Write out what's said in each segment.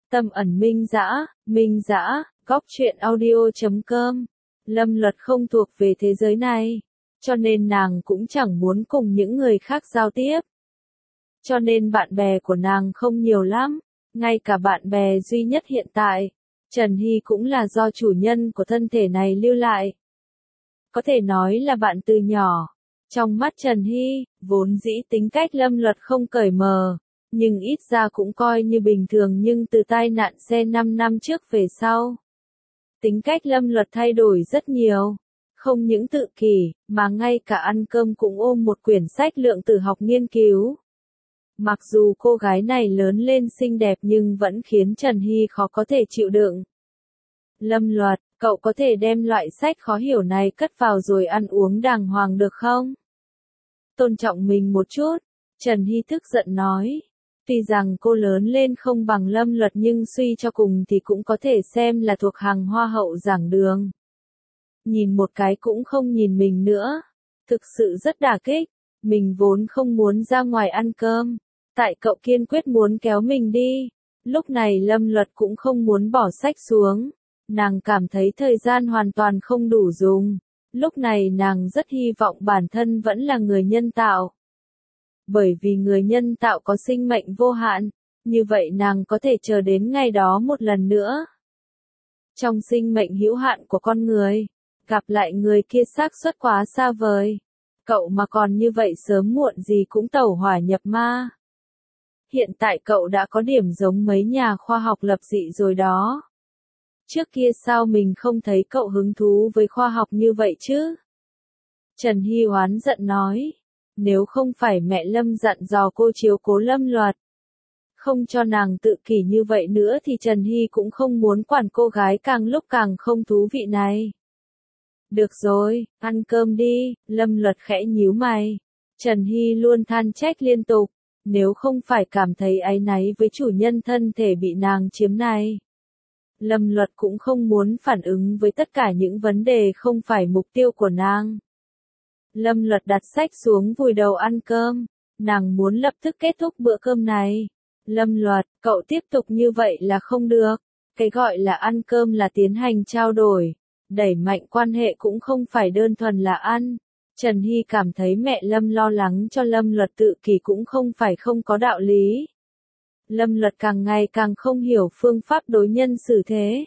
Tâm ẩn minh dã, góc truyện audio.com. Lâm Luật không thuộc về thế giới này, cho nên nàng cũng chẳng muốn cùng những người khác giao tiếp. Cho nên bạn bè của nàng không nhiều lắm, ngay cả bạn bè duy nhất hiện tại, Trần Hy cũng là do chủ nhân của thân thể này lưu lại. Có thể nói là bạn từ nhỏ. Trong mắt Trần Hy, vốn dĩ tính cách Lâm Luật không cởi mở, nhưng ít ra cũng coi như bình thường, nhưng từ tai nạn xe 5 năm trước về sau, tính cách Lâm Luật thay đổi rất nhiều. Không những tự kỷ, mà ngay cả ăn cơm cũng ôm một quyển sách lượng tử học nghiên cứu. Mặc dù cô gái này lớn lên xinh đẹp nhưng vẫn khiến Trần Hy khó có thể chịu đựng. Lâm Luật, cậu có thể đem loại sách khó hiểu này cất vào rồi ăn uống đàng hoàng được không? Tôn trọng mình một chút, Trần Hy tức giận nói. Tuy rằng cô lớn lên không bằng Lâm Luật nhưng suy cho cùng thì cũng có thể xem là thuộc hàng hoa hậu giảng đường. Nhìn một cái cũng không nhìn mình nữa. Thực sự rất đả kích. Mình vốn không muốn ra ngoài ăn cơm. Tại cậu kiên quyết muốn kéo mình đi. Lúc này Lâm Luật cũng không muốn bỏ sách xuống. Nàng cảm thấy thời gian hoàn toàn không đủ dùng. Lúc này nàng rất hy vọng bản thân vẫn là người nhân tạo. Bởi vì người nhân tạo có sinh mệnh vô hạn, như vậy nàng có thể chờ đến ngày đó một lần nữa. Trong sinh mệnh hữu hạn của con người, gặp lại người kia xác suất quá xa vời. Cậu mà còn như vậy sớm muộn gì cũng tẩu hỏa nhập ma. Hiện tại cậu đã có điểm giống mấy nhà khoa học lập dị rồi đó. Trước kia sao mình không thấy cậu hứng thú với khoa học như vậy chứ? Trần Hy oán giận nói. Nếu không phải mẹ Lâm dặn dò cô chiếu cố Lâm Luật, không cho nàng tự kỷ như vậy nữa thì Trần Hy cũng không muốn quản cô gái càng lúc càng không thú vị này. Được rồi, ăn cơm đi, Lâm Luật khẽ nhíu mày. Trần Hy luôn than trách liên tục, nếu không phải cảm thấy áy náy với chủ nhân thân thể bị nàng chiếm này. Lâm Luật cũng không muốn phản ứng với tất cả những vấn đề không phải mục tiêu của nàng. Lâm Luật đặt sách xuống vùi đầu ăn cơm, nàng muốn lập tức kết thúc bữa cơm này. Lâm Luật, cậu tiếp tục như vậy là không được, cái gọi là ăn cơm là tiến hành trao đổi, đẩy mạnh quan hệ cũng không phải đơn thuần là ăn. Trần Hy cảm thấy mẹ Lâm lo lắng cho Lâm Luật tự kỷ cũng không phải không có đạo lý. Lâm Luật càng ngày càng không hiểu phương pháp đối nhân xử thế.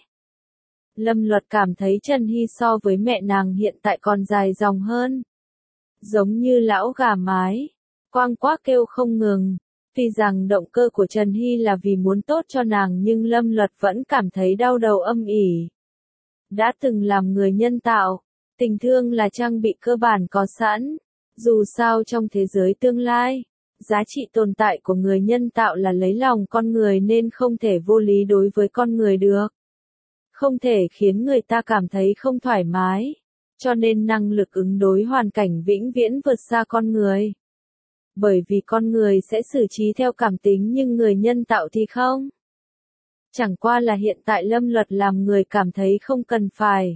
Lâm Luật cảm thấy Trần Hy so với mẹ nàng hiện tại còn dài dòng hơn. Giống như lão gà mái, quang quác kêu không ngừng. Tuy rằng động cơ của Trần Hy là vì muốn tốt cho nàng nhưng Lâm Luật vẫn cảm thấy đau đầu âm ỉ. Đã từng làm người nhân tạo, tình thương là trang bị cơ bản có sẵn. Dù sao trong thế giới tương lai, giá trị tồn tại của người nhân tạo là lấy lòng con người nên không thể vô lý đối với con người được. Không thể khiến người ta cảm thấy không thoải mái. Cho nên năng lực ứng đối hoàn cảnh vĩnh viễn vượt xa con người. Bởi vì con người sẽ xử trí theo cảm tính nhưng người nhân tạo thì không. Chẳng qua là hiện tại Lâm Luật làm người cảm thấy không cần phải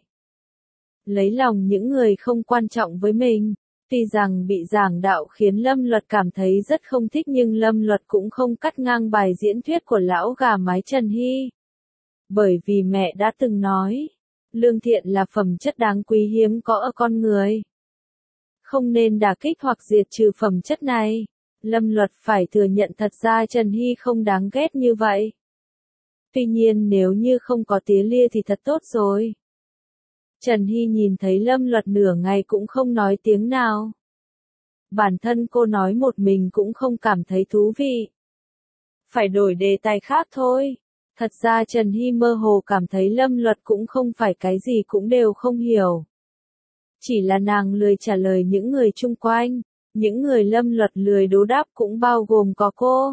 lấy lòng những người không quan trọng với mình. Tuy rằng bị giảng đạo khiến Lâm Luật cảm thấy rất không thích nhưng Lâm Luật cũng không cắt ngang bài diễn thuyết của lão gà mái Trần Hy. Bởi vì mẹ đã từng nói, lương thiện là phẩm chất đáng quý hiếm có ở con người. Không nên đả kích hoặc diệt trừ phẩm chất này. Lâm Luật phải thừa nhận thật ra Trần Hy không đáng ghét như vậy. Tuy nhiên nếu như không có tía lia thì thật tốt rồi. Trần Hy nhìn thấy Lâm Luật nửa ngày cũng không nói tiếng nào. Bản thân cô nói một mình cũng không cảm thấy thú vị. Phải đổi đề tài khác thôi. Thật ra Trần Hy mơ hồ cảm thấy Lâm Luật cũng không phải cái gì cũng đều không hiểu. Chỉ là nàng lười trả lời những người chung quanh, những người Lâm Luật lười đố đáp cũng bao gồm có cô.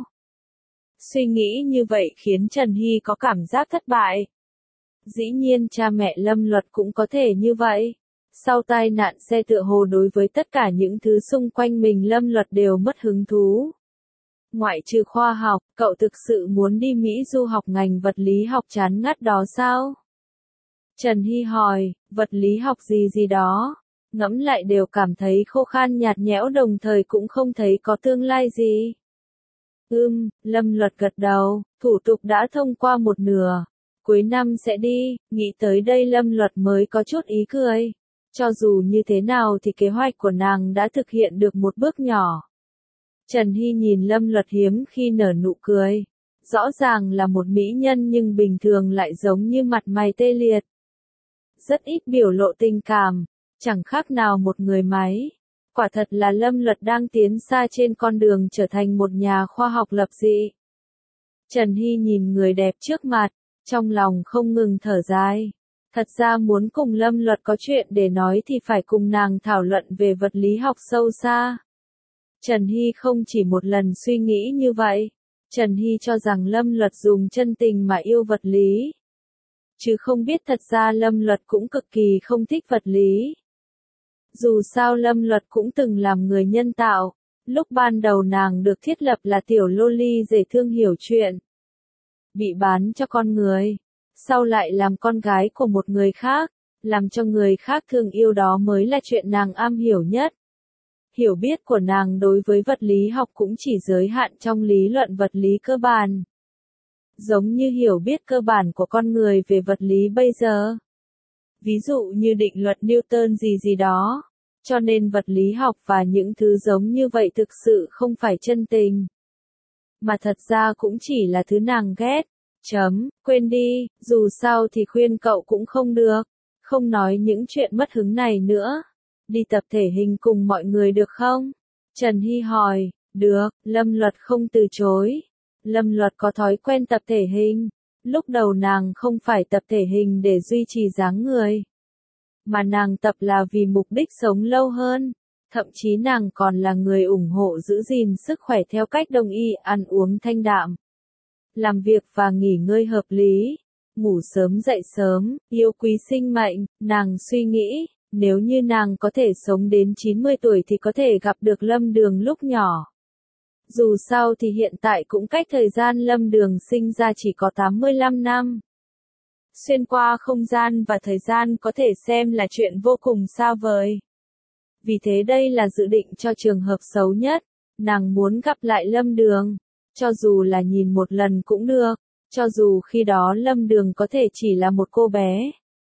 Suy nghĩ như vậy khiến Trần Hy có cảm giác thất bại. Dĩ nhiên cha mẹ Lâm Luật cũng có thể như vậy. Sau tai nạn xe tựa hồ đối với tất cả những thứ xung quanh mình Lâm Luật đều mất hứng thú. Ngoại trừ khoa học, cậu thực sự muốn đi Mỹ du học ngành vật lý học chán ngắt đó sao? Trần Hy hỏi, vật lý học gì gì đó, ngẫm lại đều cảm thấy khô khan nhạt nhẽo đồng thời cũng không thấy có tương lai gì. Lâm Luật gật đầu, thủ tục đã thông qua một nửa. Cuối năm sẽ đi, nghĩ tới đây Lâm Luật mới có chút ý cười. Cho dù như thế nào thì kế hoạch của nàng đã thực hiện được một bước nhỏ. Trần Hy nhìn Lâm Luật hiếm khi nở nụ cười. Rõ ràng là một mỹ nhân nhưng bình thường lại giống như mặt mày tê liệt. Rất ít biểu lộ tình cảm, chẳng khác nào một người máy. Quả thật là Lâm Luật đang tiến xa trên con đường trở thành một nhà khoa học lập dị. Trần Hy nhìn người đẹp trước mặt, trong lòng không ngừng thở dài. Thật ra muốn cùng Lâm Luật có chuyện để nói thì phải cùng nàng thảo luận về vật lý học sâu xa. Trần Hy không chỉ một lần suy nghĩ như vậy. Trần Hy cho rằng Lâm Luật dùng chân tình mà yêu vật lý. Chứ không biết thật ra Lâm Luật cũng cực kỳ không thích vật lý. Dù sao Lâm Luật cũng từng làm người nhân tạo. Lúc ban đầu nàng được thiết lập là tiểu loli dễ thương hiểu chuyện. Bị bán cho con người. Sau lại làm con gái của một người khác. Làm cho người khác thương yêu đó mới là chuyện nàng am hiểu nhất. Hiểu biết của nàng đối với vật lý học cũng chỉ giới hạn trong lý luận vật lý cơ bản. Giống như hiểu biết cơ bản của con người về vật lý bây giờ. Ví dụ như định luật Newton gì đó. Cho nên vật lý học và những thứ giống như vậy thực sự không phải chân tình. Mà thật ra cũng chỉ là thứ nàng ghét. Quên đi, dù sao thì khuyên cậu cũng không được. Không nói những chuyện mất hứng này nữa. Đi tập thể hình cùng mọi người được không? Trần Hy hỏi, được, Lâm Luật không từ chối. Lâm Luật có thói quen tập thể hình. Lúc đầu nàng không phải tập thể hình để duy trì dáng người. Mà nàng tập là vì mục đích sống lâu hơn. Thậm chí nàng còn là người ủng hộ giữ gìn sức khỏe theo cách đông y, ăn uống thanh đạm. Làm việc và nghỉ ngơi hợp lý. Ngủ sớm dậy sớm, yêu quý sinh mệnh, nàng suy nghĩ. Nếu như nàng có thể sống đến 90 tuổi thì có thể gặp được Lâm Đường lúc nhỏ. Dù sao thì hiện tại cũng cách thời gian Lâm Đường sinh ra chỉ có 85 năm. Xuyên qua không gian và thời gian có thể xem là chuyện vô cùng xa vời. Vì thế đây là dự định cho trường hợp xấu nhất. Nàng muốn gặp lại Lâm Đường. Cho dù là nhìn một lần cũng được. Cho dù khi đó Lâm Đường có thể chỉ là một cô bé.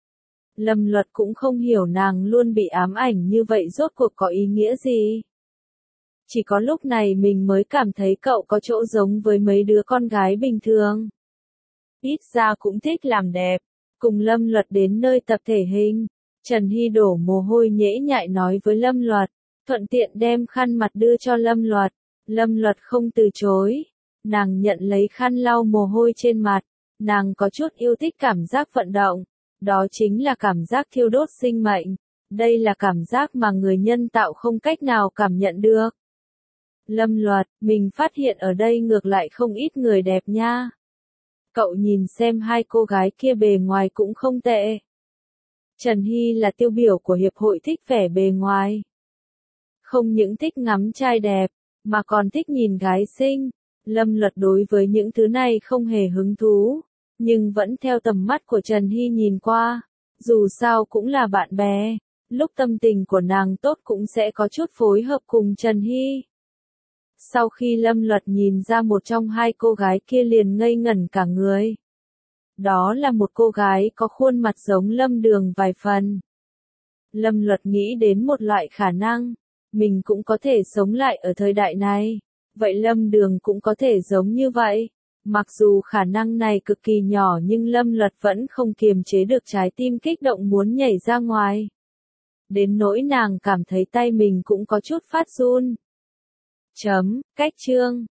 Lâm Luật cũng không hiểu nàng luôn bị ám ảnh như vậy rốt cuộc có ý nghĩa gì. Chỉ có lúc này mình mới cảm thấy cậu có chỗ giống với mấy đứa con gái bình thường. Ít ra cũng thích làm đẹp. Cùng Lâm Luật đến nơi tập thể hình. Trần Hy đổ mồ hôi nhễ nhại nói với Lâm Luật. Thuận tiện đem khăn mặt đưa cho Lâm Luật. Lâm Luật không từ chối. Nàng nhận lấy khăn lau mồ hôi trên mặt. Nàng có chút yêu thích cảm giác vận động. Đó chính là cảm giác thiêu đốt sinh mệnh. Đây là cảm giác mà người nhân tạo không cách nào cảm nhận được. Lâm Luật, mình phát hiện ở đây ngược lại không ít người đẹp nha. Cậu nhìn xem hai cô gái kia bề ngoài cũng không tệ. Trần Hy là tiêu biểu của hiệp hội thích vẻ bề ngoài. Không những thích ngắm trai đẹp, mà còn thích nhìn gái xinh. Lâm Luật đối với những thứ này không hề hứng thú. Nhưng vẫn theo tầm mắt của Trần Hy nhìn qua. Dù sao cũng là bạn bè. Lúc tâm tình của nàng tốt cũng sẽ có chút phối hợp cùng Trần Hy. Sau khi Lâm Luật nhìn ra một trong hai cô gái kia liền ngây ngẩn cả người. Đó là một cô gái có khuôn mặt giống Lâm Đường vài phần. Lâm Luật nghĩ đến một loại khả năng. Mình cũng có thể sống lại ở thời đại này. Vậy Lâm Đường cũng có thể giống như vậy. Mặc dù khả năng này cực kỳ nhỏ nhưng Lâm Luật vẫn không kiềm chế được trái tim kích động muốn nhảy ra ngoài. Đến nỗi nàng cảm thấy tay mình cũng có chút phát run. Cách chương